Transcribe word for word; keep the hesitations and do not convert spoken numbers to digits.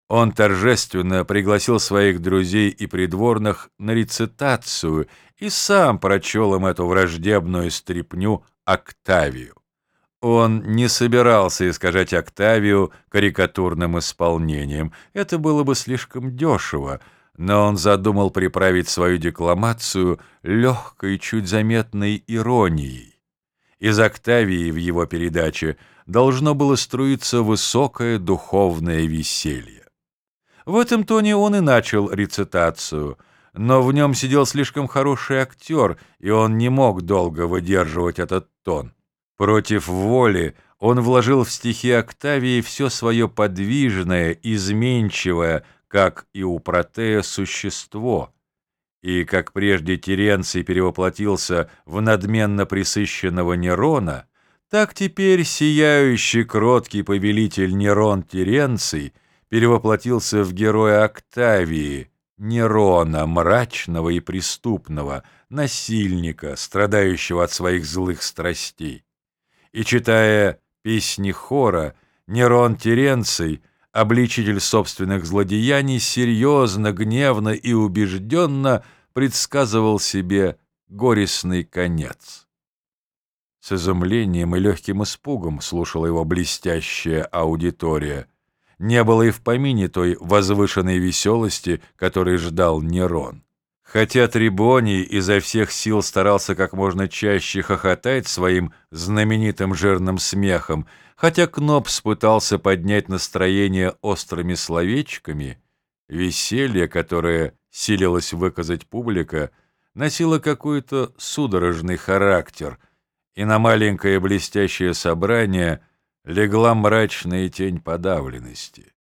Он торжественно пригласил своих друзей и придворных на рецитацию и сам прочел им эту враждебную стряпню Октавию. Он не собирался искажать Октавию карикатурным исполнением, это было бы слишком дешево, но он задумал приправить свою декламацию легкой, чуть заметной иронией. Из Октавии в его передаче должно было струиться высокое духовное веселье. В этом тоне он и начал рецитацию, но в нем сидел слишком хороший актер, и он не мог долго выдерживать этот тон. Против воли он вложил в стихи Октавии все свое подвижное, изменчивое, как и у Протея, существо, и, как прежде Теренций перевоплотился в надменно пресыщенного Нерона, так теперь сияющий кроткий повелитель Нерон Теренций перевоплотился в героя Октавии, Нерона, мрачного и преступного, насильника, страдающего от своих злых страстей. И, читая песни хора, Нерон Теренций, обличитель собственных злодеяний, серьезно, гневно и убежденно предсказывал себе горестный конец. С изумлением и легким испугом слушала его блестящая аудитория. Не было и в помине той возвышенной веселости, которой ждал Нерон. Хотя Трибоний изо всех сил старался как можно чаще хохотать своим знаменитым жирным смехом, хотя Кнопс пытался поднять настроение острыми словечками, веселье, которое силилась выказать публика, носило какой-то судорожный характер, и на маленькое блестящее собрание легла мрачная тень подавленности.